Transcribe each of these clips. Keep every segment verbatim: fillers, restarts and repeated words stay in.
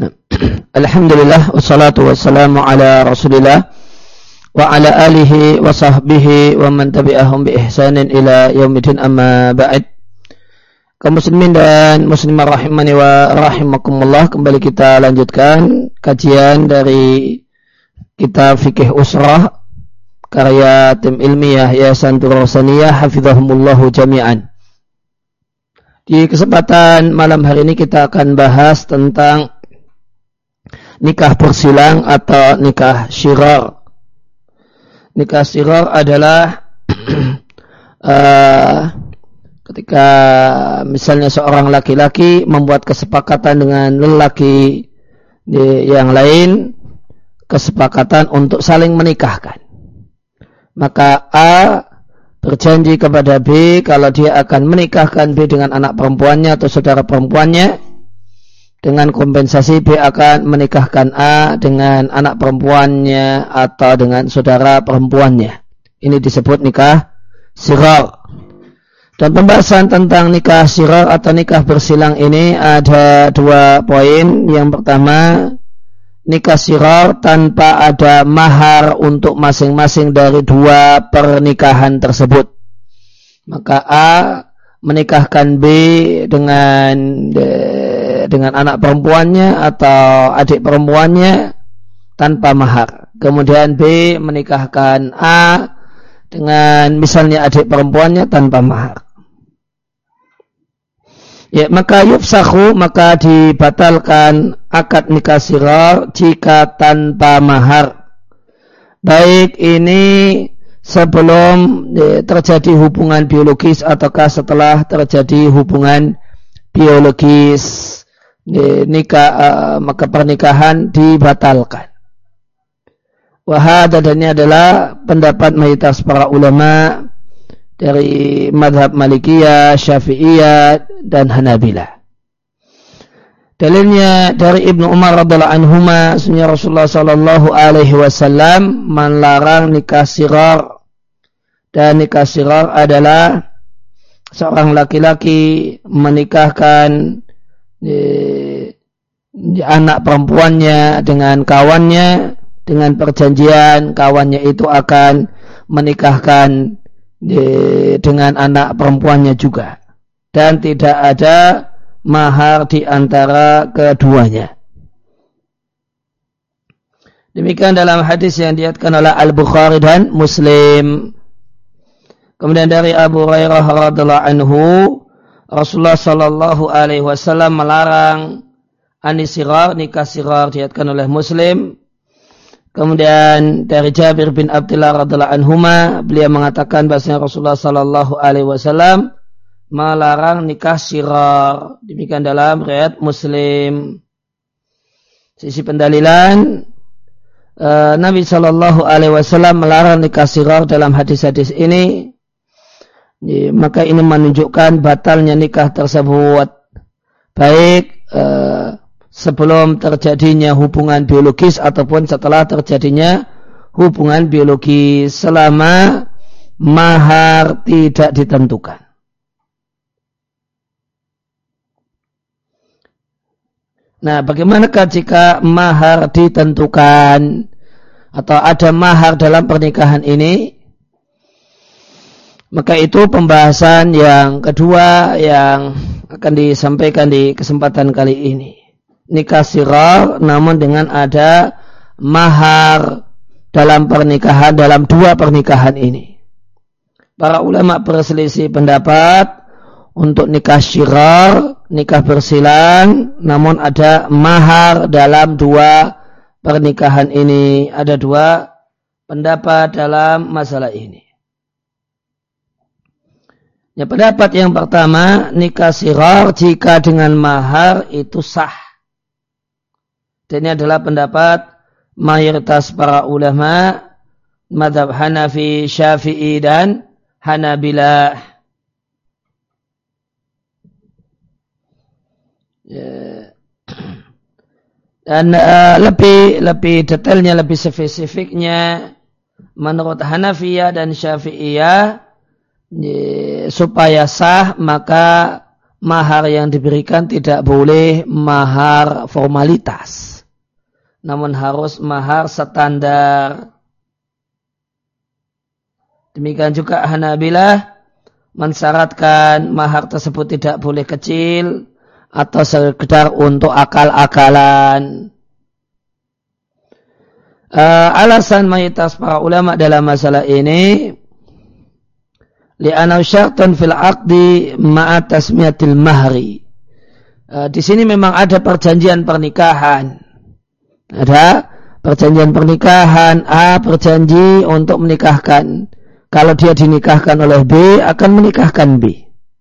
Alhamdulillah wassalatu wassalamu ala Rasulillah wa ala alihi wa sahbihi wa man tabi'ahum bi ihsanin ila yaumidin, amma ba'd. Kaum muslimin dan muslimah rahimani wa rahimakumullah, kembali kita lanjutkan kajian dari kitab Fikih Usrah karya tim ilmiah Yayasan Durrahsaniyah hafizahumullahu jami'an. Di kesempatan malam hari ini kita akan bahas tentang nikah bersilang atau nikah syirar. Nikah syirar adalah uh, ketika misalnya seorang laki-laki membuat kesepakatan dengan lelaki yang lain, kesepakatan untuk saling menikahkan. Maka A berjanji kepada B kalau dia akan menikahkan B dengan anak perempuannya atau saudara perempuannya. Dengan kompensasi B akan menikahkan A dengan anak perempuannya atau dengan saudara perempuannya. Ini disebut nikah syirar. Dan pembahasan tentang nikah syirar atau nikah bersilang ini ada dua poin. Yang pertama, nikah syirar tanpa ada mahar untuk masing-masing dari dua pernikahan tersebut. Maka A menikahkan B dengan dengan anak perempuannya atau adik perempuannya tanpa mahar. Kemudian B menikahkan A dengan misalnya adik perempuannya tanpa mahar. Ya, maka yufsakhu, maka dibatalkan akad nikah syirar jika tanpa mahar. Baik ini sebelum ya, terjadi hubungan biologis ataukah setelah terjadi hubungan biologis. Nikah uh, maka pernikahan dibatalkan. Wahada, dan ini adalah pendapat mayoritas para ulama dari mazhab Malikiyah, Syafi'iyah dan Hanabilah. Dalilnya dari Ibnu Umar radhiyallahu anhuma, sunnya Rasulullah sallallahu alaihi wasallam melarang nikah syirar. Dan nikah syirar adalah seorang laki-laki menikahkan Di, di anak perempuannya dengan kawannya dengan perjanjian kawannya itu akan menikahkan di, dengan anak perempuannya juga, dan tidak ada mahar di antara keduanya. Demikian dalam hadis yang diriwayatkan oleh Al-Bukhari dan Muslim. Kemudian dari Abu Hurairah radhiyallahu anhu, Rasulullah sallallahu alaihi wasallam melarang anisirar, nikah sirar, diriwayatkan oleh Muslim. Kemudian dari Jabir bin Abdullah radhiyallahu anhuma, beliau mengatakan bahwasanya Rasulullah sallallahu alaihi wasallam melarang nikah sirar. Demikian dalam riwayat Muslim. Sisi pendalilan, uh, Nabi sallallahu alaihi wasallam melarang nikah sirar dalam hadis-hadis ini. Ya, maka ini menunjukkan batalnya nikah tersebut, baik eh, sebelum terjadinya hubungan biologis ataupun setelah terjadinya hubungan biologis, selama mahar tidak ditentukan. Nah, bagaimanakah jika mahar ditentukan atau ada mahar dalam pernikahan ini? Maka itu pembahasan yang kedua yang akan disampaikan di kesempatan kali ini. Nikah syirar namun dengan ada mahar dalam pernikahan, dalam dua pernikahan ini. Para ulama berselisih pendapat untuk nikah syirar, nikah bersilang, namun ada mahar dalam dua pernikahan ini. Ada dua pendapat dalam masalah ini. Ya, pendapat yang pertama, nikah syirar jika dengan mahar itu sah. Dan ini adalah pendapat mayoritas para ulama mazhab Hanafi, Syafi'i dan Hanabilah. Ya. Dan uh, lebih lebih detailnya, lebih spesifiknya menurut Hanafiyah dan Syafi'iyah, supaya sah maka mahar yang diberikan tidak boleh mahar formalitas, namun harus mahar standar. Demikian juga Hanabilah mensyaratkan mahar tersebut tidak boleh kecil atau sekedar untuk akal-akalan. Uh, alasan mayoritas para ulama dalam masalah ini, li'anau syartun fil aqdi ma'a tasmiyatil mahri. Uh, di sini memang ada perjanjian pernikahan. Ada perjanjian pernikahan. A berjanji untuk menikahkan. Kalau dia dinikahkan oleh B, akan menikahkan B.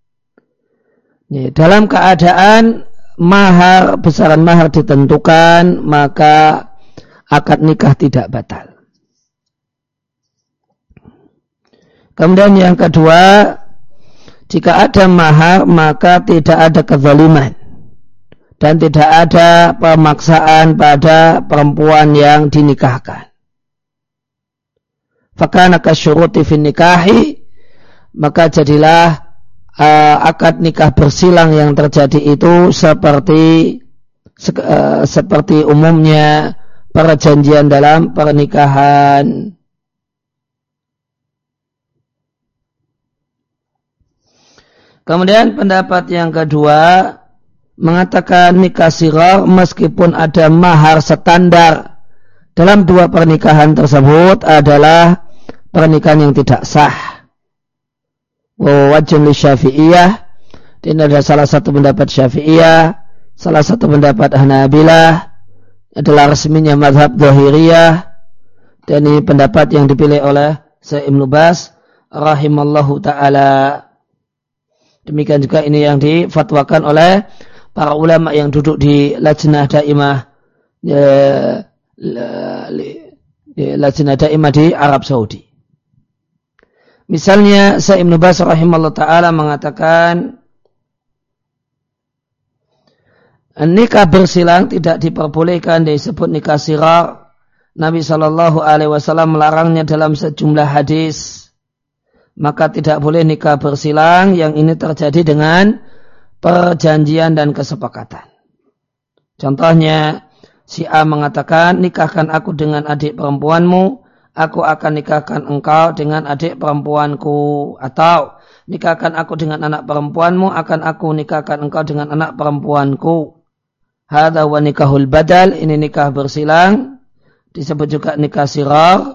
Dalam keadaan mahar, besaran mahar ditentukan, maka akad nikah tidak batal. Kemudian yang kedua, jika ada mahar, maka tidak ada kezaliman. Dan tidak ada pemaksaan pada perempuan yang dinikahkan. Fakana kasyuruti fin nikahi, maka jadilah uh, akad nikah bersilang yang terjadi itu seperti se, uh, seperti umumnya perjanjian dalam pernikahan. Kemudian pendapat yang kedua mengatakan nikah sighar meskipun ada mahar standar dalam dua pernikahan tersebut adalah pernikahan yang tidak sah. Wajib li Syafi'iyah, ini adalah salah satu pendapat Syafi'iyah, salah satu pendapat Hanabilah, adalah resminya mazhab Zahiriyah, dan ini pendapat yang dipilih oleh Syekh Ibnu Baz rahimallahu ta'ala. Demikian juga ini yang difatwakan oleh para ulama yang duduk di Lajnah Daimah ya, Lajnah Daimah di Arab Saudi. Misalnya Syekh Ibnu Baz rahimahullah ta'ala mengatakan nikah bersilang tidak diperbolehkan, disebut nikah sighar. Nabi shallallahu alaihi wasallam melarangnya dalam sejumlah hadis. Maka tidak boleh nikah bersilang yang ini terjadi dengan perjanjian dan kesepakatan. Contohnya, si A mengatakan, nikahkan aku dengan adik perempuanmu, aku akan nikahkan engkau dengan adik perempuanku. Atau, nikahkan aku dengan anak perempuanmu, akan aku nikahkan engkau dengan anak perempuanku. Hadza wa nikahul badal, ini nikah bersilang, disebut juga nikah sighar.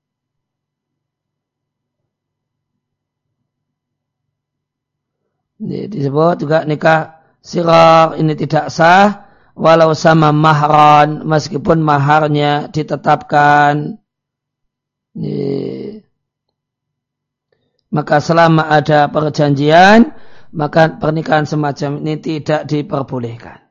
Ini disebut juga nikah sighar, ini tidak sah walau sama mahran, meskipun maharnya ditetapkan. Ini. Maka selama ada perjanjian, maka pernikahan semacam ini tidak diperbolehkan.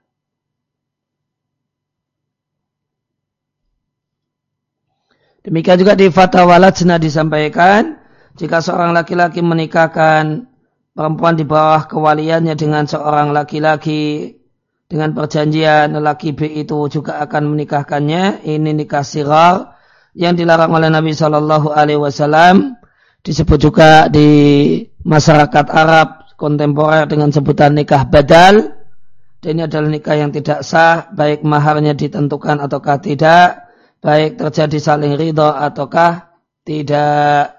Demikian juga di Fatwa Lajnah disampaikan, jika seorang laki-laki menikahkan perempuan di bawah kewaliannya dengan seorang laki-laki dengan perjanjian laki B itu juga akan menikahkannya, ini nikah sighar yang dilarang oleh Nabi shallallahu alaihi wasallam, disebut juga di masyarakat Arab kontemporer dengan sebutan nikah badal. Dan ini adalah nikah yang tidak sah, baik maharnya ditentukan ataukah tidak, baik terjadi saling ridha ataukah tidak.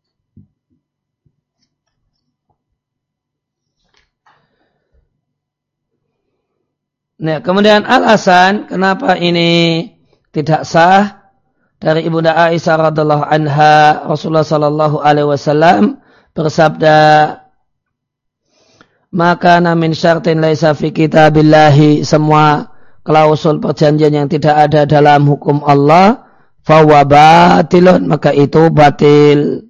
Nah, kemudian alasan kenapa ini tidak sah, dari Ibunda Aisyah radhiallahu anha, Rasulullah sallallahu alaihi wasallam bersabda, maka min syartin laisa fi kitabillahi, semua klausul perjanjian yang tidak ada dalam hukum Allah, fahuwa batilun, maka itu batil.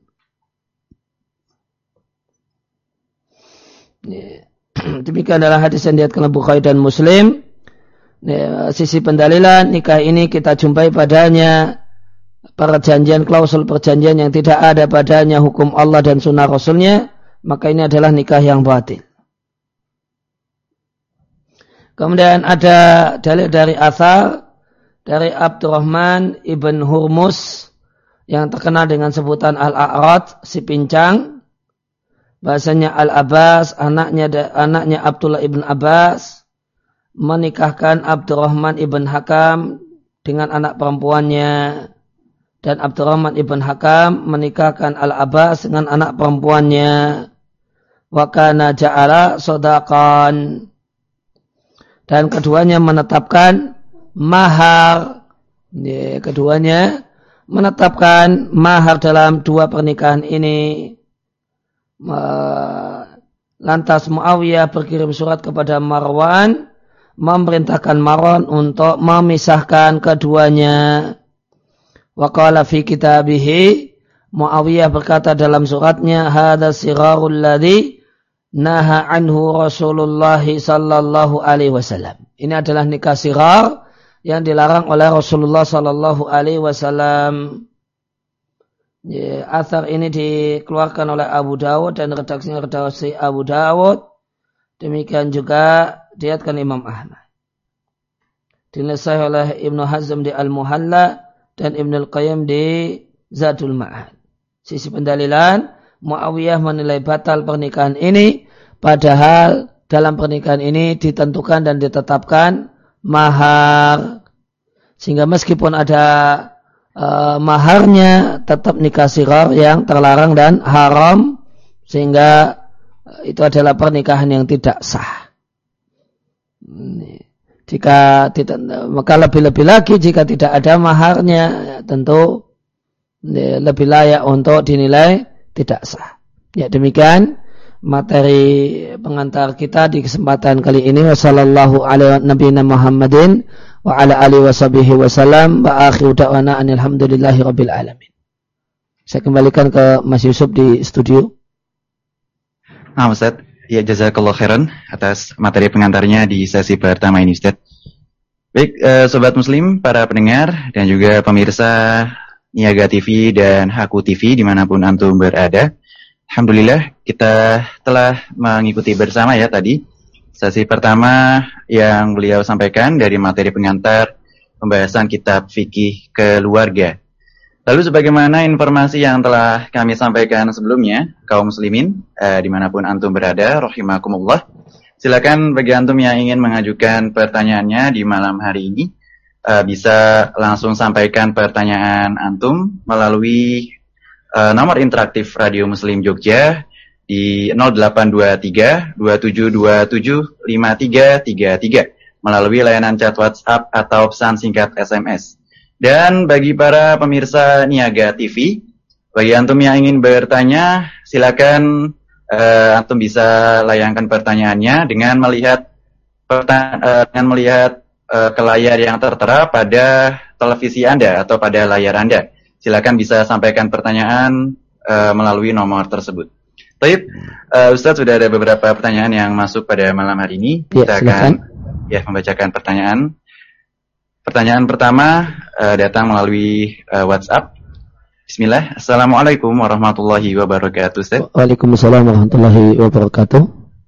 Demikian adalah hadis yang diriwayatkan oleh Bukhari dan Muslim. Sisi pendalilan nikah ini kita jumpai padanya perjanjian, klausul perjanjian yang tidak ada padanya hukum Allah dan sunnah Rasulnya, maka ini adalah nikah yang batil. Kemudian ada dalil dari athar dari Abdurrahman ibn Hurmus yang terkenal dengan sebutan Al-A'rad, si pincang. bahasanya Al-Abbas anaknya anaknya Abdullah ibn Abbas menikahkan Abdurrahman ibn Hakam dengan anak perempuannya, dan Abdurrahman ibn Hakam menikahkan Al-Abbas dengan anak perempuannya. Wa kana ja'ala shadaqan, dan keduanya menetapkan mahar. Ya, keduanya menetapkan mahar dalam dua pernikahan ini. Lantas Muawiyah berkirim surat kepada Marwan, memerintahkan Marwan untuk memisahkan keduanya. Wa qala fi kitabihi, Muawiyah berkata dalam suratnya, hadza sirarul ladzi naha anhu Rasulullah sallallahu alaihi wasallam. Ini adalah nikah sirar yang dilarang oleh Rasulullah sallallahu alaihi wasallam. Ya, athar ini dikeluarkan oleh Abu Dawud dan redaksinya redaksi Abu Dawud. Demikian juga diriwayatkan Imam Ahmad. Dinasih oleh Ibnu Hazm di Al-Muhalla dan Ibnu Al-Qayyim di Zadul Ma'ad. Sisi pendalilan, Muawiyah menilai batal pernikahan ini, padahal dalam pernikahan ini ditentukan dan ditetapkan mahar. Sehingga meskipun ada uh, maharnya, tetap nikah sirar yang terlarang dan haram, sehingga uh, itu adalah pernikahan yang tidak sah. Jika tidak, maka lebih-lebih lagi jika tidak ada maharnya, tentu lebih layak untuk dinilai tidak sah. Ya, demikian materi pengantar kita di kesempatan kali ini. Wassallallahu ala nabiyina Muhammadin wa ala alihi washabihi wasallam wa akhiru da'wana alhamdulillahi rabbil alamin. Saya kembalikan ke Mas Yusuf di studio. Nah, Ustaz, ya jazakallahu khairan atas materi pengantarnya di sesi pertama ini, Ustaz. Baik, eh, sobat muslim, para pendengar dan juga pemirsa Niaga T V dan Haku T V dimanapun antum berada. Alhamdulillah kita telah mengikuti bersama ya tadi sesi pertama yang beliau sampaikan dari materi pengantar pembahasan kitab fikih keluarga. Lalu sebagaimana informasi yang telah kami sampaikan sebelumnya, kaum muslimin eh, dimanapun antum berada, rahimakumullah, silakan bagi antum yang ingin mengajukan pertanyaannya di malam hari ini, uh, bisa langsung sampaikan pertanyaan antum melalui uh, nomor interaktif Radio Muslim Jogja di nol delapan dua tiga dua tujuh dua tujuh lima tiga tiga tiga melalui layanan chat WhatsApp atau pesan singkat S M S. Dan bagi para pemirsa Niaga T V, bagi antum yang ingin bertanya, silakan Uh, antum bisa layangkan pertanyaannya dengan melihat perta- uh, dengan melihat uh, ke layar yang tertera pada televisi Anda atau pada layar Anda. Silakan bisa sampaikan pertanyaan uh, melalui nomor tersebut. Baik, uh, Ustaz, sudah ada beberapa pertanyaan yang masuk pada malam hari ini. Ya, Kita akan ya membacakan pertanyaan. Pertanyaan pertama uh, datang melalui uh, WhatsApp. Bismillah. Assalamualaikum warahmatullahi wabarakatuh, Ustaz. Waalaikumsalam warahmatullahi wabarakatuh.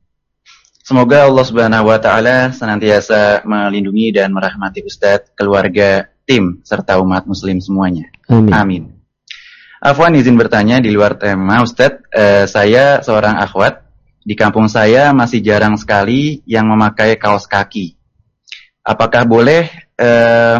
Semoga Allah Subhanahu wa taala senantiasa melindungi dan merahmati Ustaz, keluarga, tim serta umat muslim semuanya. Amin. Amin. Afwan, izin bertanya di luar tema, Ustaz. Eh, saya seorang akhwat. Di kampung saya masih jarang sekali yang memakai kaos kaki. Apakah boleh eh,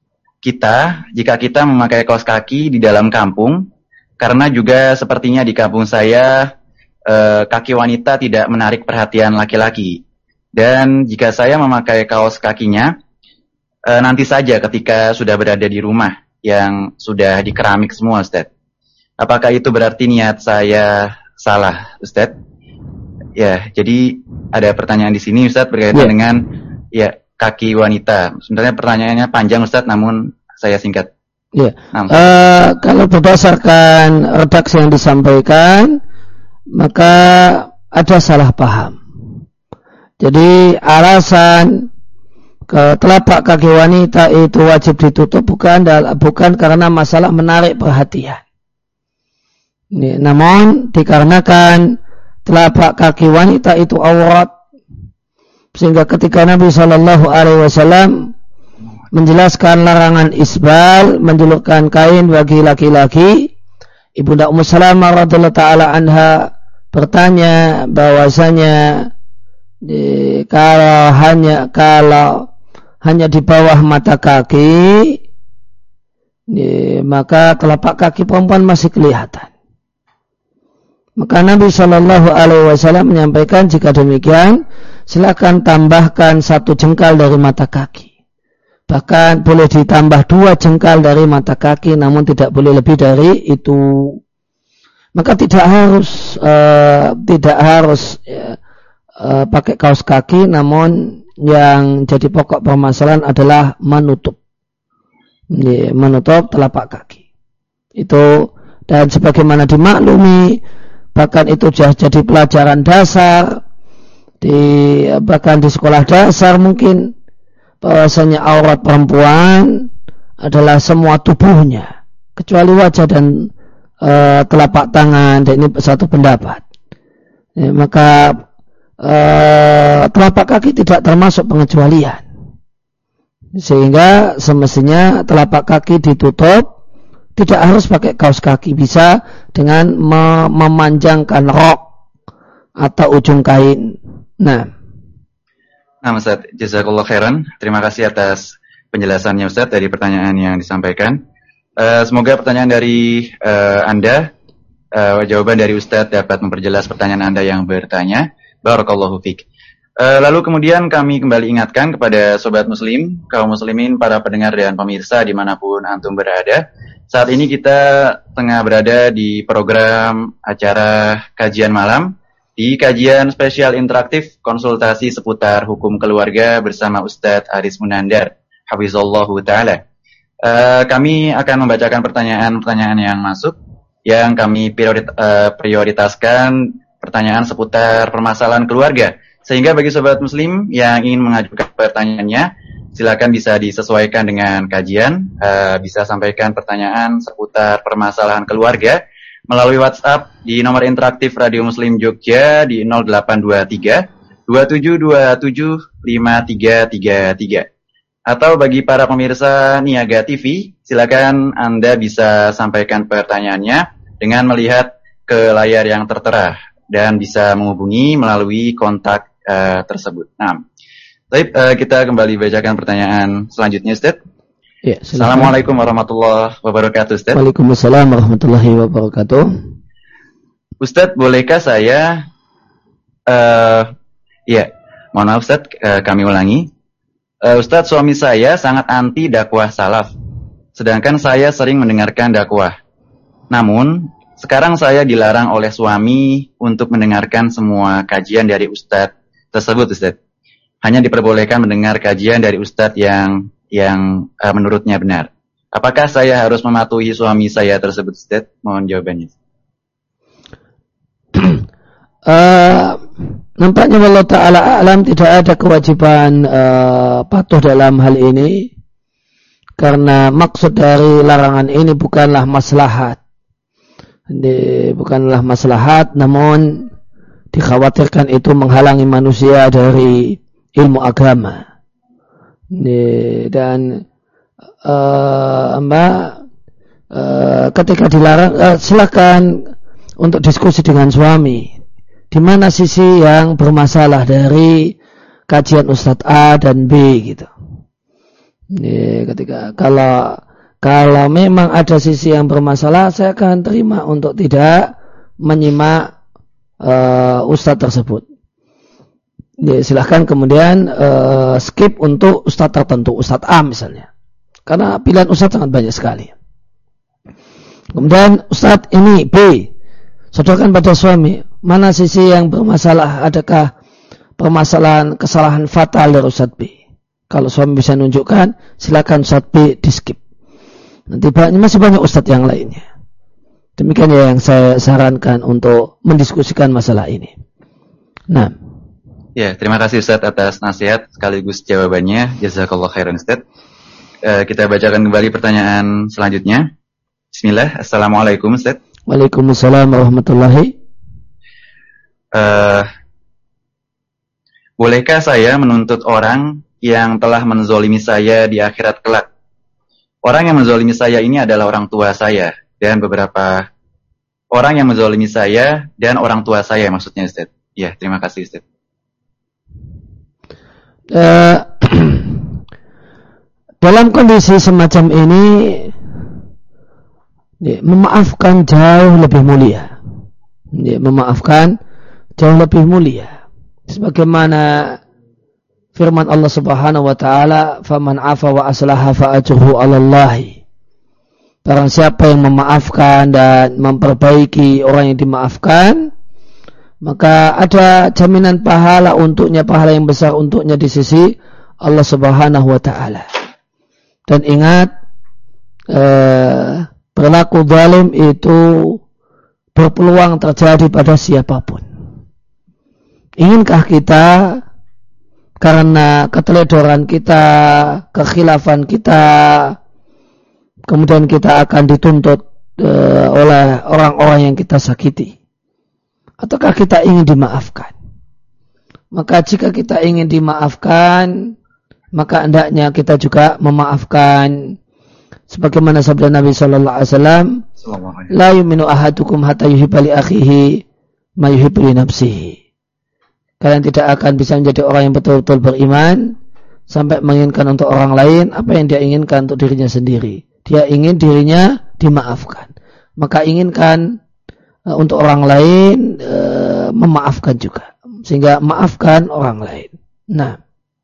kita, jika kita memakai kaos kaki di dalam kampung, karena juga sepertinya di kampung saya eh, kaki wanita tidak menarik perhatian laki-laki. Dan jika saya memakai kaos kakinya, eh, nanti saja ketika sudah berada di rumah yang sudah di keramik semua, Ustaz. Apakah itu berarti niat saya salah, Ustaz? Ya, jadi ada pertanyaan di sini, Ustaz, berkaitan yeah. dengan ya kaki wanita. Sebenarnya pertanyaannya panjang, Ustaz, namun saya singkat. Ya. Nah, uh, kalau berdasarkan redaksi yang disampaikan, maka ada salah paham. Jadi alasan ke telapak kaki wanita itu wajib ditutup bukan bukan karena masalah menarik perhatian. Ini, namun dikarenakan telapak kaki wanita itu aurat, sehingga ketika Nabi Shallallahu Alaihi Wasallam menjelaskan larangan isbal, menjulurkan kain bagi laki-laki, Ibunda Ummu Salamah radhiyallahu taala anha bertanya bahwasanya di, kalau hanya kalau hanya di bawah mata kaki, di, maka telapak kaki perempuan masih kelihatan. Maka Nabi Shallallahu Alaihi Wasallam menyampaikan, jika demikian silakan tambahkan satu jengkal dari mata kaki. Bahkan boleh ditambah dua jengkal dari mata kaki, namun tidak boleh lebih dari itu. Maka tidak harus uh, tidak harus uh, uh, pakai kaos kaki, namun yang jadi pokok permasalahan adalah menutup, ya, menutup telapak kaki. Itu, dan sebagaimana dimaklumi, bahkan itu sudah jadi pelajaran dasar di bahkan di sekolah dasar mungkin, bahwasanya aurat perempuan adalah semua tubuhnya kecuali wajah dan Uh, telapak tangan, dan ini satu pendapat. Ya, maka uh, telapak kaki tidak termasuk pengecualian, sehingga semestinya telapak kaki ditutup, tidak harus pakai kaos kaki, bisa dengan mem- memanjangkan rok atau ujung kain. Nah, nah Ustaz, jazakallah khairan. Terima kasih atas penjelasannya Ustaz dari pertanyaan yang disampaikan. Uh, semoga pertanyaan dari uh, Anda, uh, jawaban dari Ustadz dapat memperjelas pertanyaan Anda yang bertanya. Barakallahu fiik. Uh, lalu kemudian kami kembali ingatkan kepada sobat muslim, kaum muslimin, para pendengar dan pemirsa dimanapun antum berada. Saat ini kita tengah berada di program acara kajian malam, di kajian spesial interaktif konsultasi seputar hukum keluarga bersama Ustadz Aris Munandar, hafizallahu ta'ala. Uh, kami akan membacakan pertanyaan-pertanyaan yang masuk, yang kami priorit- uh, prioritaskan pertanyaan seputar permasalahan keluarga. Sehingga bagi sobat muslim yang ingin mengajukan pertanyaannya, silakan bisa disesuaikan dengan kajian, uh, bisa sampaikan pertanyaan seputar permasalahan keluarga melalui WhatsApp di nomor interaktif Radio Muslim Jogja di nol delapan dua tiga dua tujuh dua tujuh lima tiga tiga tiga. Atau bagi para pemirsa Niaga T V, silakan Anda bisa sampaikan pertanyaannya dengan melihat ke layar yang tertera dan bisa menghubungi melalui kontak uh, tersebut. Nah, baik, uh, kita kembali bacakan pertanyaan selanjutnya, Ustaz. Ya, Assalamualaikum warahmatullahi wabarakatuh, Ustaz. Waalaikumsalam warahmatullahi wabarakatuh. Ustaz, bolehkah saya, uh, ya, mohon maaf Ustaz, uh, kami ulangi. Uh, Ustadz, suami saya sangat anti dakwah salaf, sedangkan saya sering mendengarkan dakwah. Namun, sekarang saya dilarang oleh suami untuk mendengarkan semua kajian dari Ustadz tersebut, Ustadz. Hanya diperbolehkan mendengar kajian dari Ustadz yang yang uh, menurutnya benar. Apakah saya harus mematuhi suami saya tersebut, Ustadz? Mohon jawabannya. Uh, nampaknya Allah Ta'ala alam tidak ada kewajiban uh, patuh dalam hal ini, karena maksud dari larangan ini bukanlah maslahat, ini bukanlah maslahat, namun dikhawatirkan itu menghalangi manusia dari ilmu agama. Ini, dan uh, mbak uh, ketika dilarang, uh, silakan untuk diskusi dengan suami. Di mana sisi yang bermasalah dari kajian Ustadz A dan B gitu. Ini ketika kalau kalau memang ada sisi yang bermasalah, saya akan terima untuk tidak menyimak uh, Ustadz tersebut. Ini silahkan kemudian uh, skip untuk Ustadz tertentu, Ustadz A misalnya, karena pilihan Ustadz sangat banyak sekali. Kemudian Ustadz ini B, sodorkan pada suami, mana sisi yang bermasalah, adakah permasalahan kesalahan fatal dari Ustadz B. Kalau suami bisa nunjukkan, silakan Ustadz B di skip. Nanti banyak, masih banyak Ustadz yang lainnya. Demikian ya yang saya sarankan untuk mendiskusikan masalah ini. Nah, ya, terima kasih Ustadz atas nasihat sekaligus jawabannya. Jazakallah khairan Ustadz. Uh, kita bacakan kembali pertanyaan selanjutnya. Bismillah. Assalamualaikum Ustadz. Waalaikumsalam warahmatullahi. Uh, bolehkah saya menuntut orang yang telah menzolimi saya di akhirat kelak? Orang yang menzolimi saya ini adalah orang tua saya dan beberapa orang yang menzalimi saya dan orang tua saya maksudnya Ustaz. Ya, terima kasih Ustaz. Uh, dalam kondisi semacam ini ya, memaafkan jauh lebih mulia. Ya, memaafkan jauh lebih mulia. Sebagaimana firman Allah Subhanahu wa taala, "Faman 'afa wa aslaha fa ajruhu 'ala Allah." Barang siapa yang memaafkan dan memperbaiki orang yang dimaafkan, maka ada jaminan pahala untuknya, pahala yang besar untuknya di sisi Allah Subhanahu wa taala. Dan ingat, eh, perilaku zalim itu berpeluang terjadi pada siapapun. Inginkah kita karena keteledoran kita, kekhilafan kita, kemudian kita akan dituntut uh, oleh orang-orang yang kita sakiti? Ataukah kita ingin dimaafkan? Maka jika kita ingin dimaafkan, maka hendaknya kita juga memaafkan. Sebagaimana sabda Nabi Sallallahu Alaihi Wasallam, "La yu'minu ahadukum hatta yuhibba li akhihi ma yuhibbu li nafsihi." Kalian tidak akan bisa menjadi orang yang betul-betul beriman sampai menginginkan untuk orang lain apa yang dia inginkan untuk dirinya sendiri. Dia ingin dirinya dimaafkan. Maka inginkan uh, untuk orang lain uh, memaafkan juga. Sehingga maafkan orang lain. Nah.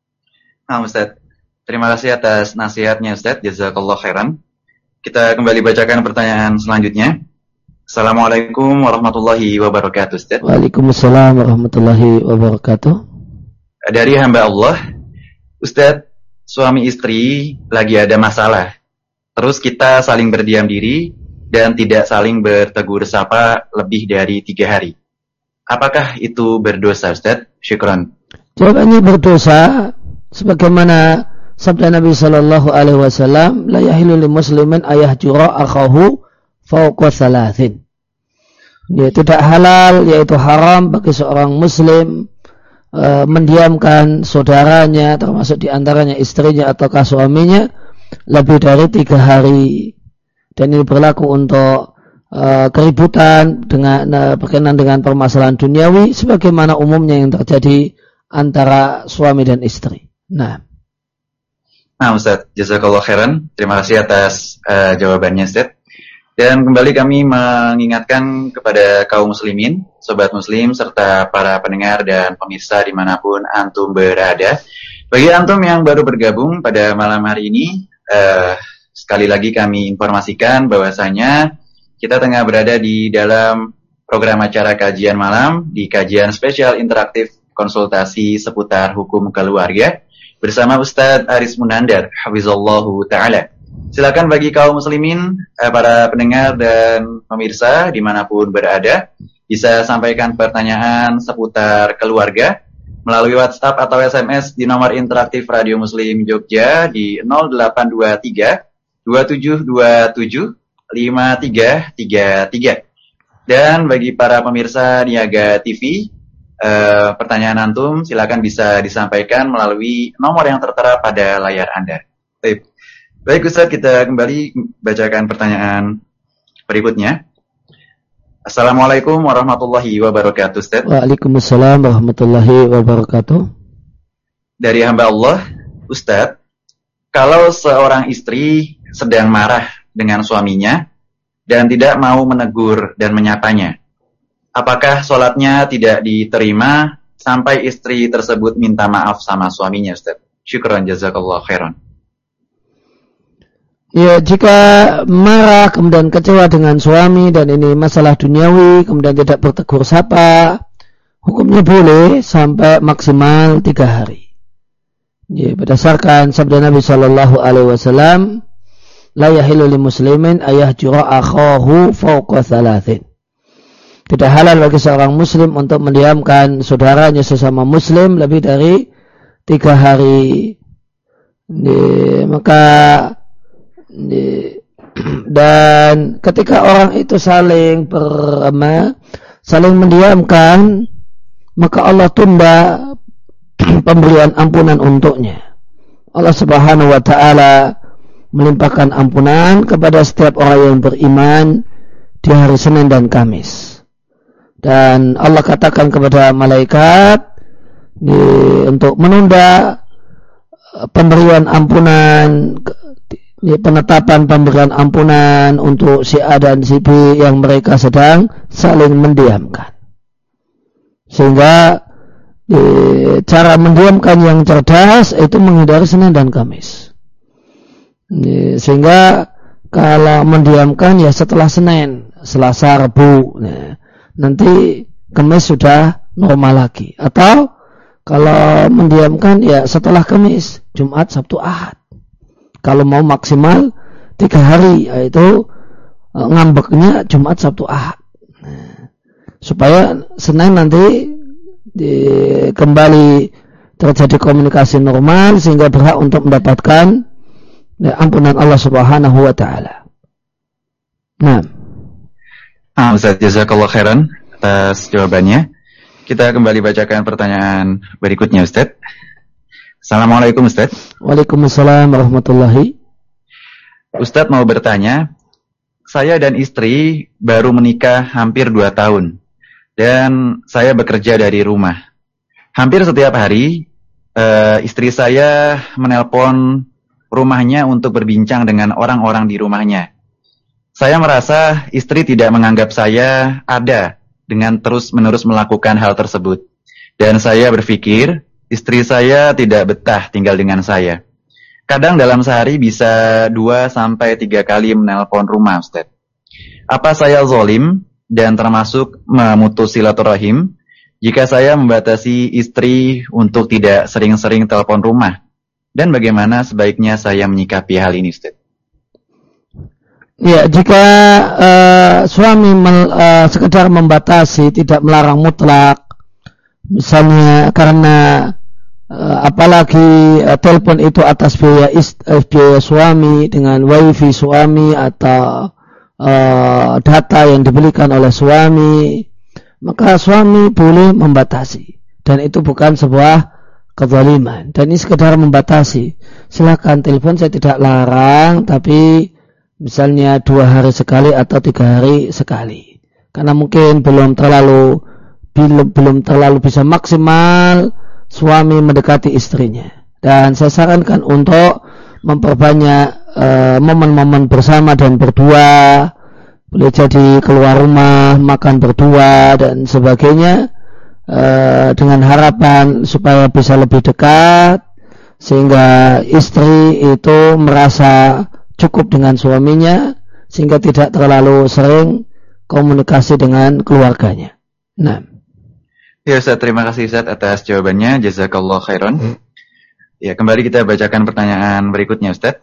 Nah Ustaz, terima kasih atas nasihatnya Ustaz. Jazakallah khairan. Kita kembali bacakan pertanyaan selanjutnya. Assalamualaikum warahmatullahi wabarakatuh Ustaz. Waalaikumsalam warahmatullahi wabarakatuh. Dari hamba Allah, Ustaz, suami istri lagi ada masalah. Terus kita saling berdiam diri dan tidak saling bertegur sapa lebih dari tiga hari. Apakah itu berdosa Ustaz? Syukran. Jawabannya berdosa, sebagaimana sabda Nabi Sallallahu Alaihi Wasallam, la yahilu lil muslimin ayahjura akhahu fauqa thalathin. Ya, tidak halal, yaitu haram bagi seorang muslim e, mendiamkan saudaranya, termasuk diantaranya istrinya ataukah suaminya, lebih dari tiga hari. Dan ini berlaku untuk e, keributan dengan e, berkenaan dengan permasalahan duniawi, sebagaimana umumnya yang terjadi antara suami dan istri. Nah, nah Ustaz, jazakallah khairan. Terima kasih atas uh, jawabannya Ustaz. Dan kembali kami mengingatkan kepada kaum muslimin, sobat muslim, serta para pendengar dan pemirsa dimanapun antum berada. Bagi antum yang baru bergabung pada malam hari ini, uh, sekali lagi kami informasikan bahwasanya kita tengah berada di dalam program acara kajian malam, di kajian spesial interaktif konsultasi seputar hukum keluarga, bersama Ustadz Aris Munandar, hafizallahu ta'ala. Silakan bagi kaum muslimin, para pendengar dan pemirsa dimanapun berada, bisa sampaikan pertanyaan seputar keluarga melalui WhatsApp atau S M S di nomor interaktif Radio Muslim Jogja di nol delapan dua tiga dua tujuh dua tujuh lima tiga tiga tiga. Dan bagi para pemirsa Niaga T V, eh, pertanyaan antum silakan bisa disampaikan melalui nomor yang tertera pada layar Anda. Baik. Baik Ustaz, kita kembali bacakan pertanyaan berikutnya. Assalamualaikum warahmatullahi wabarakatuh Ustaz. Waalaikumsalam warahmatullahi wabarakatuh. Dari hamba Allah, Ustaz, kalau seorang istri sedang marah dengan suaminya dan tidak mau menegur dan menyapanya, apakah sholatnya tidak diterima sampai istri tersebut minta maaf sama suaminya Ustaz? Syukran jazakallah khairan. Ya, jika marah kemudian kecewa dengan suami dan ini masalah duniawi, kemudian tidak bertegur sapa, hukumnya boleh sampai maksimal tiga hari. Ya, berdasarkan sabda Nabi Sallallahu Alaihi Wasallam, la yahilu li muslimin ayahjura akhahu fawqa thalathin. Tidak halal bagi seorang muslim untuk mendiamkan saudaranya sesama muslim lebih dari tiga hari. Ya, maka dan ketika orang itu saling ber, saling mendiamkan, maka Allah tunda pemberian ampunan untuknya. Allah Subhanahu wa taala melimpahkan ampunan kepada setiap orang yang beriman di hari Senin dan Kamis. Dan Allah katakan kepada malaikat di, untuk menunda pemberian ampunan, di, penetapan pemberian ampunan untuk si A dan si B yang mereka sedang saling mendiamkan. Sehingga di, cara mendiamkan yang cerdas itu menghindari Senin dan Kamis. Di, sehingga kalau mendiamkan ya setelah Senin, Selasa, Rabu, nah, nanti Kamis sudah normal lagi. Atau kalau mendiamkan ya setelah Kamis, Jumat, Sabtu, Ahad. Kalau mau maksimal tiga hari, yaitu ngambeknya Jumat, Sabtu, Ahad. Nah, supaya Senin nanti di, kembali terjadi komunikasi normal sehingga berhak untuk mendapatkan ya, ampunan Allah Subhanahu wa taala. Nah, ah, Ustaz, jazakallahu khairan atas jawabannya. Kita kembali bacakan pertanyaan berikutnya, Ustaz. Assalamualaikum, Ustaz. Waalaikumsalam warahmatullahi. Ustaz mau bertanya, saya dan istri baru menikah hampir dua tahun dan saya bekerja dari rumah. Hampir setiap hari uh, istri saya menelpon rumahnya untuk berbincang dengan orang-orang di rumahnya. Saya merasa istri tidak menganggap saya ada dengan terus-menerus melakukan hal tersebut. Dan saya berpikir istri saya tidak betah tinggal dengan saya. Kadang dalam sehari bisa dua sampai tiga kali menelpon rumah, Ustaz. Apa saya zalim dan termasuk memutus silaturahim jika saya membatasi istri untuk tidak sering-sering telepon rumah? Dan bagaimana sebaiknya saya menyikapi hal ini, Ustaz? Ya, jika uh, suami mel, uh, sekedar membatasi, tidak melarang mutlak, misalnya karena uh, apalagi uh, telepon itu atas biaya, ist, uh, biaya suami dengan wifi suami atau uh, data yang dibelikan oleh suami, maka suami boleh membatasi. Dan itu bukan sebuah kezaliman. Dan ini sekedar membatasi. Silakan telepon, saya tidak larang, tapi misalnya dua hari sekali atau tiga hari sekali. Karena mungkin belum terlalu belum, belum terlalu bisa maksimal suami mendekati istrinya. Dan saya sarankan untuk memperbanyak uh, momen-momen bersama dan berdua. Boleh jadi keluar rumah, makan berdua dan sebagainya. Uh, dengan harapan supaya bisa lebih dekat sehingga istri itu merasa cukup dengan suaminya sehingga tidak terlalu sering komunikasi dengan keluarganya. Nah, ya Ustaz, terima kasih Ustaz atas jawabannya, jazakallahu khairan. Hmm. Ya, kembali kita bacakan pertanyaan berikutnya, Ustaz.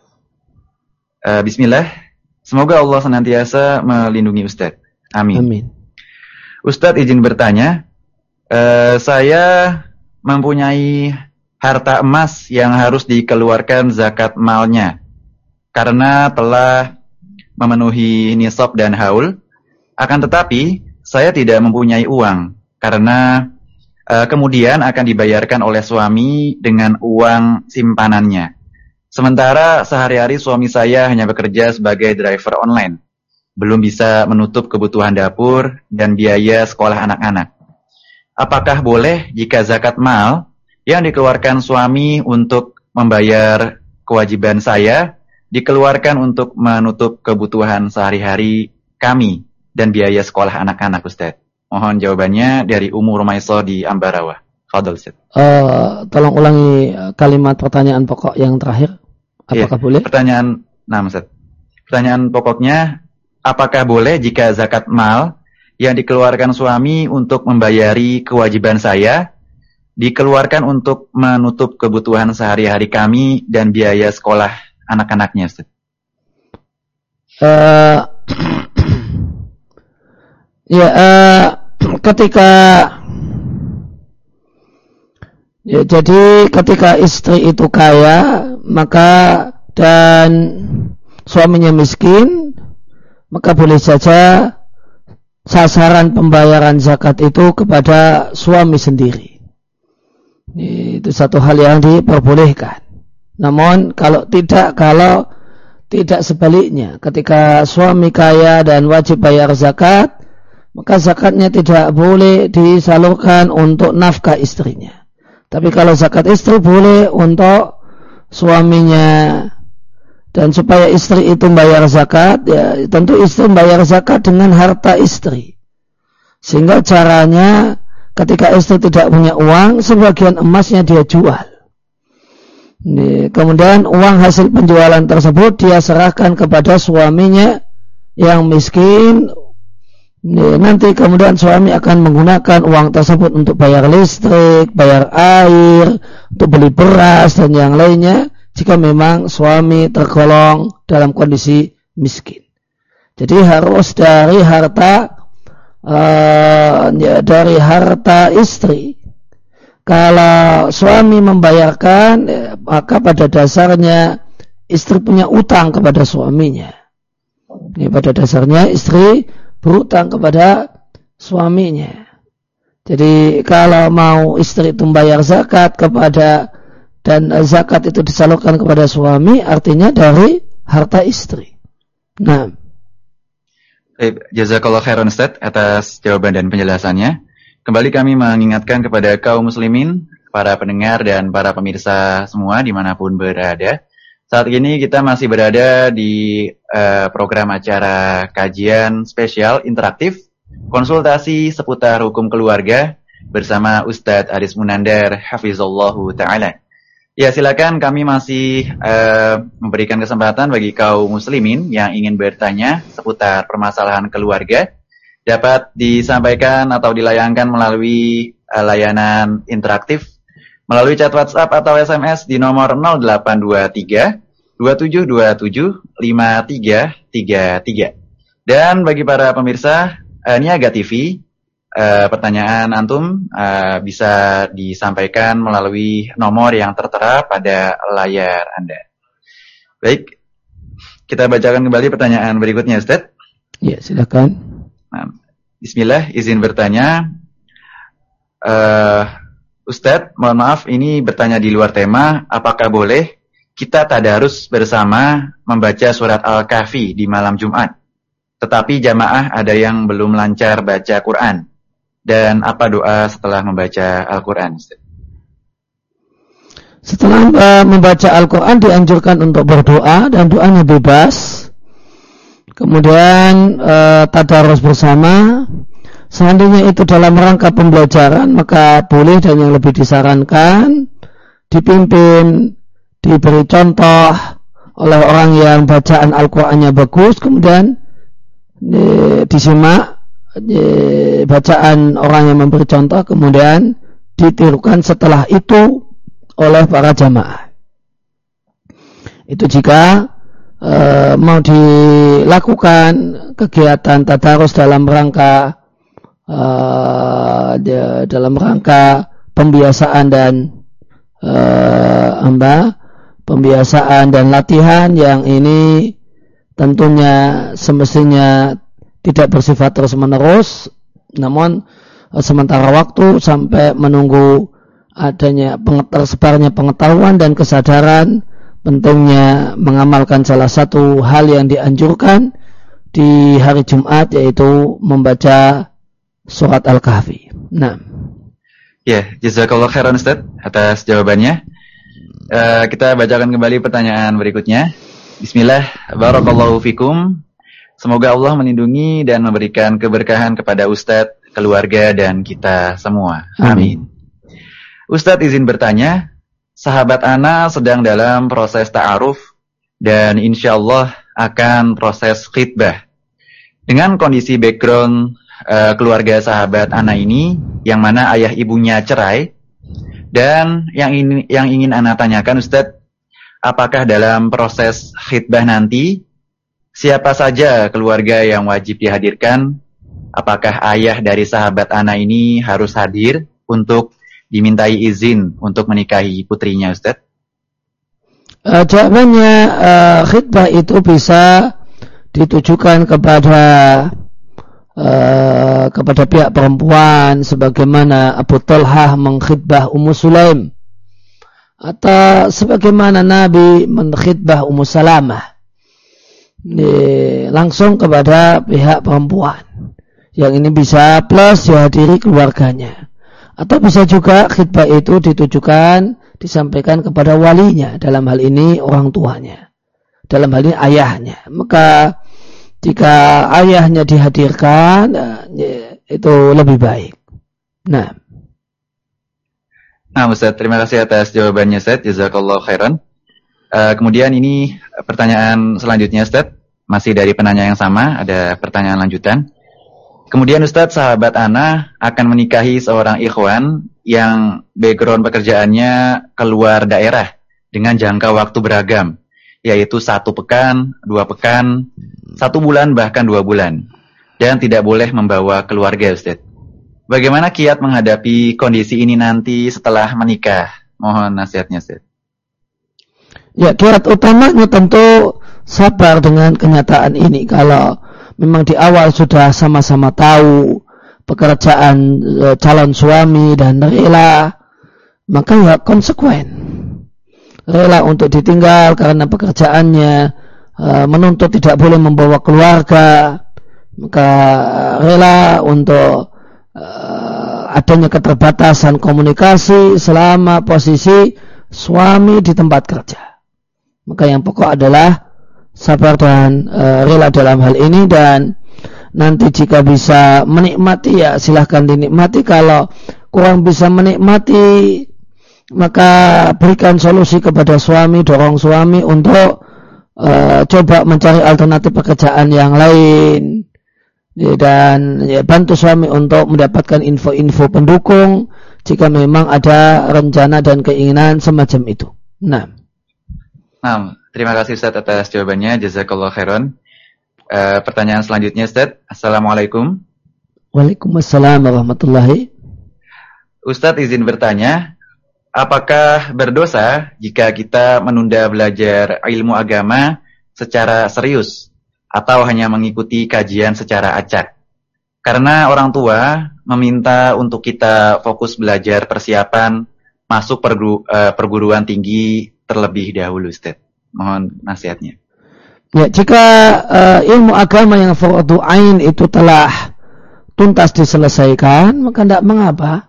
Uh, Bismillah, semoga Allah senantiasa melindungi Ustaz. Amin. Amin. Ustaz izin bertanya. Uh, saya mempunyai harta emas yang harus dikeluarkan zakat malnya karena telah memenuhi nisab dan haul. Akan tetapi saya tidak mempunyai uang karena uh, kemudian akan dibayarkan oleh suami dengan uang simpanannya. Sementara sehari-hari suami saya hanya bekerja sebagai driver online, belum bisa menutup kebutuhan dapur dan biaya sekolah anak-anak. Apakah boleh jika zakat mal yang dikeluarkan suami untuk membayar kewajiban saya dikeluarkan untuk menutup kebutuhan sehari-hari kami dan biaya sekolah anak-anak, Ustaz? Mohon jawabannya dari Ummu Rumaiso di Ambarawa. Fadhol, Ustaz. Uh, tolong ulangi kalimat pertanyaan pokok yang terakhir. Apakah ya, boleh? Pertanyaan, nah, Ustaz. Pertanyaan pokoknya, apakah boleh jika zakat mal yang dikeluarkan suami untuk membayari kewajiban saya dikeluarkan untuk menutup kebutuhan sehari-hari kami dan biaya sekolah anak-anaknya, Ustaz? Uh, ya, uh, ketika ya, jadi ketika istri itu kaya, maka dan suaminya miskin, maka boleh saja sasaran pembayaran zakat itu kepada suami sendiri. Itu satu hal yang diperbolehkan. Namun kalau tidak, kalau tidak sebaliknya. Ketika suami kaya dan wajib bayar zakat, maka zakatnya tidak boleh disalurkan untuk nafkah istrinya. Tapi kalau zakat istri boleh untuk suaminya. Dan supaya istri itu bayar zakat, ya tentu istri bayar zakat dengan harta istri. Sehingga caranya ketika istri tidak punya uang, sebagian emasnya dia jual. Kemudian uang hasil penjualan tersebut dia serahkan kepada suaminya yang miskin. Nanti kemudian suami akan menggunakan uang tersebut untuk bayar listrik, bayar air, untuk beli beras dan yang lainnya, jika memang suami tergolong dalam kondisi miskin. Jadi harus dari harta uh, ya, dari harta istri. Kalau suami membayarkan, ya, maka pada dasarnya istri punya utang kepada suaminya. Ini pada dasarnya istri berutang kepada suaminya. Jadi kalau mau istri itu membayar zakat kepada dan zakat itu disalurkan kepada suami, artinya dari harta istri. Nah, baik, jazakallah khairan Ustaz atas jawaban dan penjelasannya. Kembali kami mengingatkan kepada kaum muslimin, para pendengar dan para pemirsa semua dimanapun berada. Saat ini kita masih berada di uh, program acara kajian spesial interaktif konsultasi seputar hukum keluarga bersama Ustadz Aris Munandar Hafizallahu Ta'ala. Ya, silakan, kami masih uh, memberikan kesempatan bagi kaum muslimin yang ingin bertanya seputar permasalahan keluarga. Dapat disampaikan atau dilayangkan melalui uh, layanan interaktif, melalui chat WhatsApp atau S M S di nomor nol delapan dua tiga dua tujuh dua tujuh lima tiga tiga tiga. Dan bagi para pemirsa uh, Niaga T V, Uh, pertanyaan antum uh, bisa disampaikan melalui nomor yang tertera pada layar Anda. Baik, kita bacakan kembali pertanyaan berikutnya, Ustaz. Ya, silakan. Nah, bismillah, izin bertanya. Uh, Ustaz, mohon maaf, ini bertanya di luar tema. Apakah boleh kita tadarus bersama membaca surat Al-Kahfi di malam Jumat? Tetapi jamaah ada yang belum lancar baca Quran. Dan apa doa setelah membaca Al-Quran? Setelah uh, membaca Al-Quran dianjurkan untuk berdoa dan doanya bebas. Kemudian uh, tadarus bersama. Seandainya itu dalam rangka pembelajaran, maka boleh dan yang lebih disarankan dipimpin, diberi contoh oleh orang yang bacaan Al-Qurannya bagus, kemudian di, disimak bacaan orang yang memberi contoh, kemudian ditirukan setelah itu oleh para jamaah. Itu jika e, mau dilakukan kegiatan tadarus dalam rangka e, dalam rangka pembiasaan dan e, amba, pembiasaan dan latihan yang ini tentunya semestinya tidak bersifat terus-menerus, namun sementara waktu sampai menunggu adanya tersebarnya pengetahuan dan kesadaran pentingnya mengamalkan salah satu hal yang dianjurkan di hari Jumat, yaitu membaca surat Al-Kahfi. Nah, ya, jazakallah khairan Ustaz atas jawabannya. Uh, kita bacakan kembali pertanyaan berikutnya. Bismillah, barakallahu fikum. Semoga Allah melindungi dan memberikan keberkahan kepada Ustadz, keluarga, dan kita semua. Amin. Ustadz izin bertanya, sahabat ana sedang dalam proses ta'aruf dan insya Allah akan proses khitbah. Dengan kondisi background uh, keluarga sahabat ana ini, yang mana ayah ibunya cerai, dan yang, ini, yang ingin ana tanyakan Ustadz, apakah dalam proses khitbah nanti, siapa saja keluarga yang wajib dihadirkan? Apakah ayah dari sahabat ana ini harus hadir untuk dimintai izin untuk menikahi putrinya, Ustaz? Uh, jawabannya uh, khitbah itu bisa ditujukan kepada uh, kepada pihak perempuan, sebagaimana Abu Talhah mengkhitbah Ummu Sulaim, atau sebagaimana Nabi mengkhitbah Ummu Salamah. eh, langsung kepada pihak perempuan. Yang ini bisa plus dihadiri keluarganya. Atau bisa juga khitbah itu ditujukan, disampaikan kepada walinya. Dalam hal ini orang tuanya. Dalam hal ini ayahnya. Maka jika ayahnya dihadirkan, eh, itu lebih baik. Nah. Nah Ustaz, terima kasih atas jawabannya Ustaz. Jazakallahu khairan. Uh, kemudian ini pertanyaan selanjutnya Ustaz. Masih dari penanya yang sama, ada pertanyaan lanjutan. Kemudian Ustadz, sahabat Ana akan menikahi seorang ikhwan yang background pekerjaannya keluar daerah dengan jangka waktu beragam, yaitu satu pekan, dua pekan, satu bulan, bahkan dua bulan. Dan tidak boleh membawa keluarga Ustadz. Bagaimana kiat menghadapi kondisi ini nanti setelah menikah? Mohon nasihatnya Ustadz. Ya, kiat utamanya tentu sabar dengan kenyataan ini. Kalau memang di awal sudah sama-sama tahu pekerjaan e, calon suami dan rela, maka ya konsekuen. Rela untuk ditinggal karena pekerjaannya e, menuntut tidak boleh membawa keluarga, maka rela untuk e, adanya keterbatasan komunikasi selama posisi suami di tempat kerja. Maka yang pokok adalah sabar dan e, rela dalam hal ini, dan nanti jika bisa menikmati ya silahkan dinikmati. Kalau kurang bisa menikmati, maka berikan solusi kepada suami, dorong suami untuk e, coba mencari alternatif pekerjaan yang lain, ya, dan ya, bantu suami untuk mendapatkan info-info pendukung jika memang ada rencana dan keinginan semacam itu. Nah. Nah, terima kasih Ustaz atas jawabannya. Jazakallah khairan. Uh, pertanyaan selanjutnya Ustaz. Assalamualaikum. Waalaikumsalam warahmatullahi. Ustaz izin bertanya, apakah berdosa jika kita menunda belajar ilmu agama secara serius atau hanya mengikuti kajian secara acak? Karena orang tua meminta untuk kita fokus belajar persiapan masuk pergu, uh, perguruan tinggi terlebih dahulu Ustaz. Mohon nasihatnya. Ya, jika uh, ilmu agama yang fardhu ain itu telah tuntas diselesaikan, maka tidak mengapa.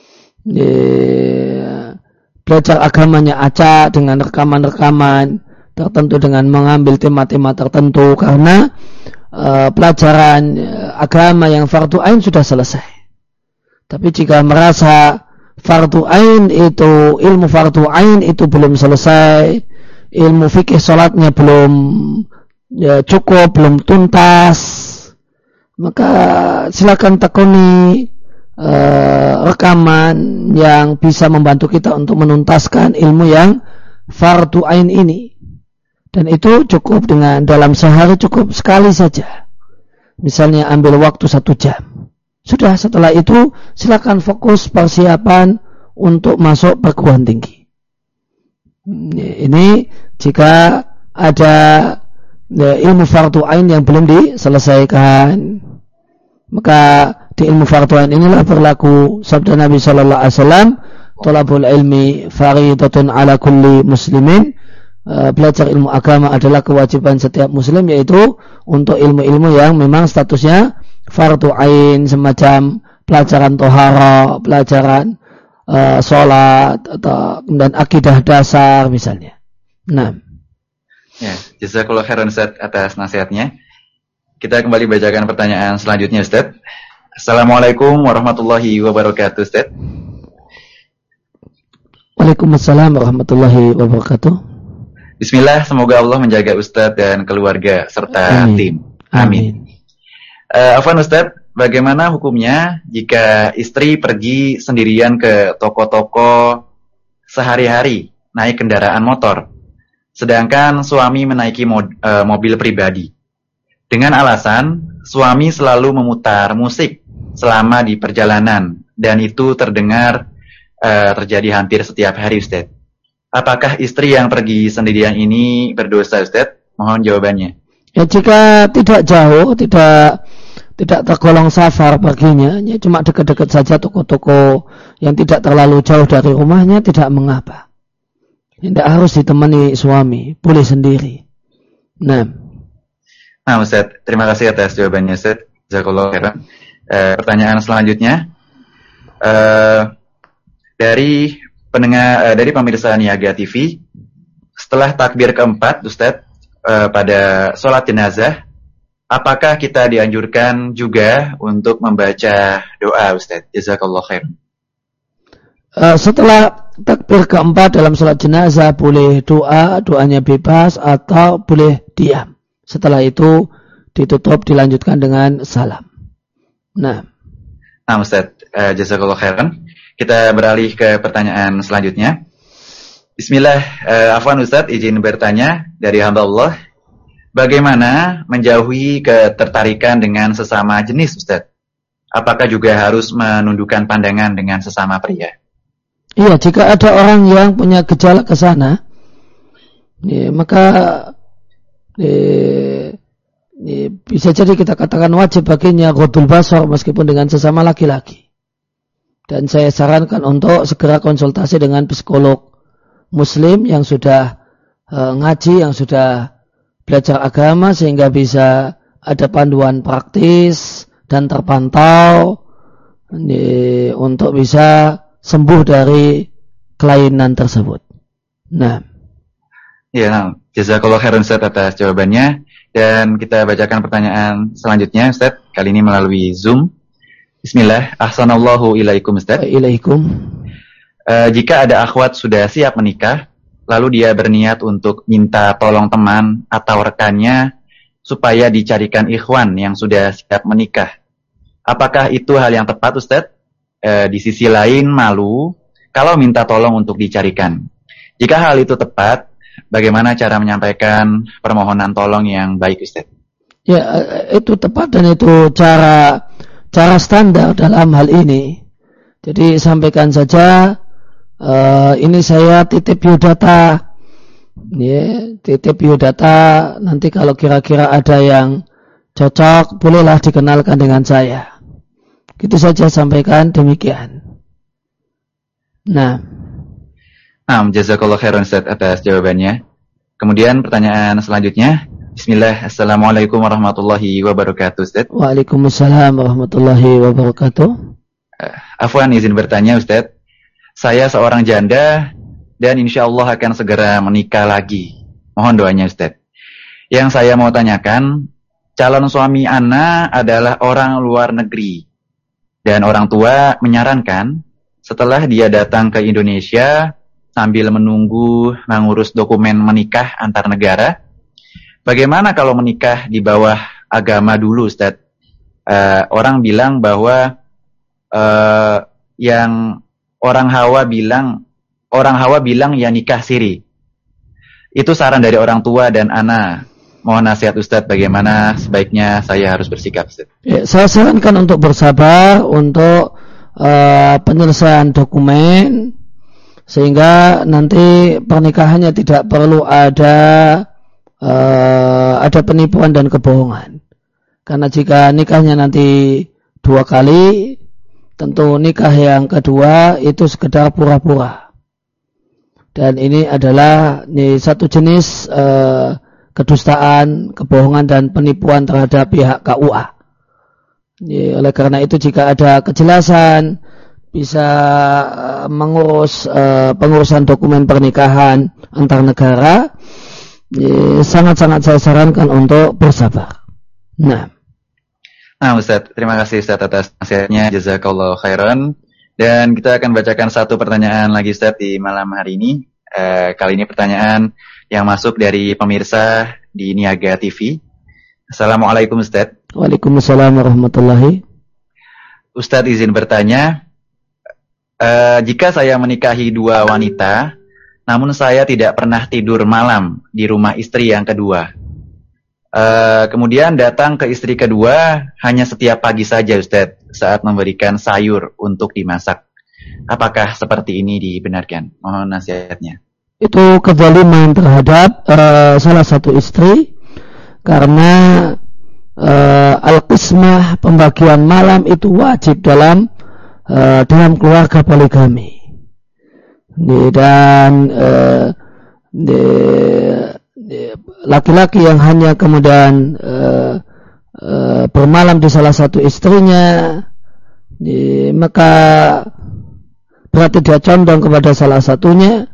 Ya, belajar agamanya acak dengan rekaman-rekaman tertentu, dengan mengambil tema-tema tertentu, karena uh, pelajaran agama yang fardhu ain sudah selesai. Tapi jika merasa fardu ain itu, ilmu fardu ain itu belum selesai, ilmu fikih salatnya belum ya, cukup, belum tuntas, maka silakan tekuni uh, rekaman yang bisa membantu kita untuk menuntaskan ilmu yang fardu ain ini. Dan itu cukup dengan dalam sehari, cukup sekali saja. Misalnya ambil waktu satu jam. Sudah, setelah itu silakan fokus persiapan untuk masuk perguruan tinggi. Ini jika ada ya, ilmu fardu ain yang belum diselesaikan. Maka di ilmu fardu ain inilah berlaku sabda Nabi sallallahu alaihi wasallam, "Thalabul ilmi fariidatun ala kulli muslimin." Uh, belajar ilmu agama adalah kewajiban setiap muslim, yaitu untuk ilmu-ilmu yang memang statusnya fardu ain, semacam pelajaran tohara, pelajaran uh, sholat, atau kemudian akidah dasar misalnya. Nah, ya, jazakallahu khairan Ustaz atas nasihatnya. Kita kembali bacakan pertanyaan selanjutnya Ustaz. Assalamualaikum warahmatullahi wabarakatuh Ustaz. Waalaikumsalam warahmatullahi wabarakatuh. Bismillah, semoga Allah menjaga Ustaz dan keluarga serta Amin. tim. Amin. Amin. Uh, Afwan Ustaz, bagaimana hukumnya jika istri pergi sendirian ke toko-toko sehari-hari naik kendaraan motor, sedangkan suami menaiki mod, uh, mobil pribadi, dengan alasan suami selalu memutar musik selama di perjalanan, dan itu terdengar uh, terjadi hampir setiap hari Ustaz. Apakah istri yang pergi sendirian ini berdosa Ustaz? Mohon jawabannya. Ya, jika tidak jauh, tidak tidak tergolong safar perginya, ya cuma dekat-dekat saja toko-toko yang tidak terlalu jauh dari rumahnya, tidak mengapa. Tidak harus ditemani suami, boleh sendiri. Nah, Nah, Ustaz, terima kasih atas jawabannya, Ustaz. Jazakallahu khairan. Eh, pertanyaan selanjutnya eh, dari pendengar, eh, dari pemirsa Niaga T V, setelah takbir keempat, Ustaz, eh, pada sholat jenazah, apakah kita dianjurkan juga untuk membaca doa, Ustaz? Jazakallahu khairan. Uh, setelah takbir keempat dalam sholat jenazah boleh doa, doanya bebas atau boleh diam. Setelah itu ditutup, dilanjutkan dengan salam. Nah, nah Ustaz, uh, jazakallahu khairan. Kita beralih ke pertanyaan selanjutnya. Bismillah, uh, afwan Ustaz, izin bertanya dari hamba Allah. Bagaimana menjauhi ketertarikan dengan sesama jenis, Ustaz? Apakah juga harus menundukkan pandangan dengan sesama pria? Iya, jika ada orang yang punya gejala ke sana, ya, maka ya, ya, bisa jadi kita katakan wajib baginya ghadul basar meskipun dengan sesama laki-laki. Dan saya sarankan untuk segera konsultasi dengan psikolog muslim yang sudah uh, ngaji, yang sudah belajar agama sehingga bisa ada panduan praktis dan terpantau ya, untuk bisa sembuh dari kelainan tersebut. Nah, ya, nah, jazakallahu khairan Ustaz atas jawabannya, dan kita bacakan pertanyaan selanjutnya, Ustaz, kali ini melalui Zoom. Bismillah, ahsanallahu ilaikum, Ustaz. Ilaikum. Uh, jika ada akhwat sudah siap menikah, lalu dia berniat untuk minta tolong teman atau rekannya supaya dicarikan ikhwan yang sudah siap menikah, apakah itu hal yang tepat, Ustaz? E, di sisi lain malu kalau minta tolong untuk dicarikan. Jika hal itu tepat, bagaimana cara menyampaikan permohonan tolong yang baik, Ustaz? Ya, itu tepat dan itu cara cara standar dalam hal ini. Jadi sampaikan saja, e, ini saya titip biodata, ya, titip biodata. Nanti kalau kira-kira ada yang cocok, bolehlah dikenalkan dengan saya. Itu saja, sampaikan demikian. Nah, nah, jazakallahu khairan Ustaz atas jawabannya. Kemudian pertanyaan selanjutnya. Bismillah, assalamualaikum warahmatullahi wabarakatuh, Ustaz. Waalaikumsalam warahmatullahi wabarakatuh. Uh, Afwan, izin bertanya, Ustaz. Saya seorang janda dan insya Allah akan segera menikah lagi. Mohon doanya, Ustaz. Yang saya mau tanyakan, calon suami ana adalah orang luar negeri. Dan orang tua menyarankan setelah dia datang ke Indonesia sambil menunggu mengurus dokumen menikah antar negara, bagaimana kalau menikah di bawah agama dulu, Ustaz? Uh, orang bilang bahwa uh, yang orang Hawa bilang orang Hawa bilang ya nikah siri. Itu saran dari orang tua dan ana. Mohon nasihat Ustadz, bagaimana sebaiknya saya harus bersikap, Ustadz? Ya, saya sarankan untuk bersabar untuk uh, penyelesaian dokumen sehingga nanti pernikahannya tidak perlu ada uh, ada penipuan dan kebohongan. Karena jika nikahnya nanti dua kali, tentu nikah yang kedua itu sekedar pura-pura. Dan ini adalah ini satu jenis uh, kedustaan, kebohongan dan penipuan terhadap pihak K U A. Ya, oleh karena itu jika ada kejelasan bisa uh, mengurus uh, pengurusan dokumen pernikahan antar negara, ya, sangat-sangat saya sarankan untuk bersabar. Nah, nah Ustaz, terima kasih Ustaz atas nasihatnya, jazakallahu khairan. Dan kita akan bacakan satu pertanyaan lagi Ustaz di malam hari ini. Uh, kali ini pertanyaan yang masuk dari pemirsa di Niaga T V. Assalamualaikum Ustaz. Waalaikumsalam warahmatullahi. Ustaz izin bertanya, uh, jika saya menikahi dua wanita, namun saya tidak pernah tidur malam di rumah istri yang kedua. Uh, kemudian datang ke istri kedua hanya setiap pagi saja Ustaz, saat memberikan sayur untuk dimasak. Apakah seperti ini dibenarkan? Mohon nasihatnya. Itu kezaliman terhadap uh, salah satu istri karena uh, al-qismah, pembagian malam itu wajib dalam uh, dalam keluarga poligami. Dan uh, di, laki-laki yang hanya kemudian uh, uh, bermalam di salah satu istrinya, di, maka berarti dia condong kepada salah satunya.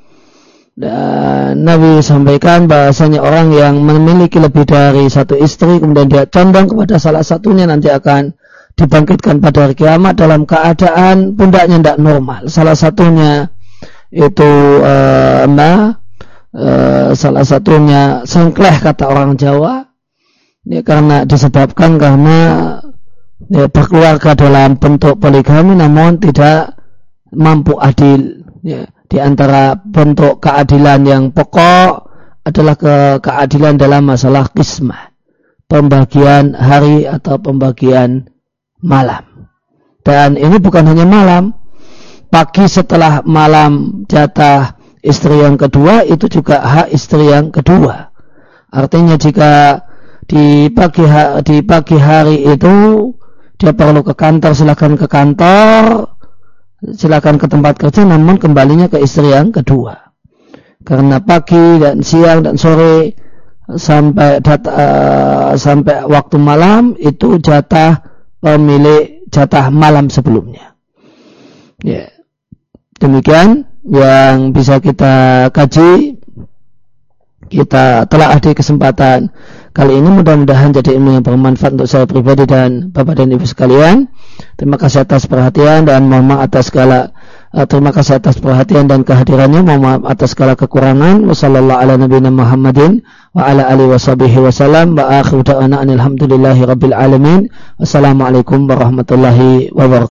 Dan Nabi sampaikan bahasanya orang yang memiliki lebih dari satu istri kemudian dia condong kepada salah satunya nanti akan dibangkitkan pada hari kiamat dalam keadaan pundaknya tidak normal. Salah satunya itu uh, ma, uh, salah satunya sengkleh kata orang Jawa, ya, karena disebabkan karena ya, berkeluarga dalam bentuk poligami namun tidak mampu adil. Ya. Di antara bentuk keadilan yang pokok adalah ke keadilan dalam masalah qismah, pembagian hari atau pembagian malam. Dan ini bukan hanya malam, pagi setelah malam jatah istri yang kedua itu juga hak istri yang kedua. Artinya jika di pagi ha- di pagi hari itu dia perlu ke kantor, silakan ke kantor, silakan ke tempat kerja, namun kembalinya ke istri yang kedua. Karena pagi dan siang dan sore sampai data, uh, sampai waktu malam itu jatah pemilik jatah malam sebelumnya. Ya. Demikian yang bisa kita kaji, kita telah ada kesempatan kali ini, mudah-mudahan jadi ilmu yang bermanfaat untuk saya pribadi dan Bapak dan Ibu sekalian. Terima kasih atas perhatian dan mohon maaf atas segala uh, terima kasih atas perhatian dan kehadirannya. Mohon maaf atas segala kekurangan. Wassallallahu ala nabiyina Muhammadin wa ala alihi washabihi wasallam wa akhiru da'wana alhamdulillahi rabbil alamin. Wassalamualaikum warahmatullahi wabarakatuh.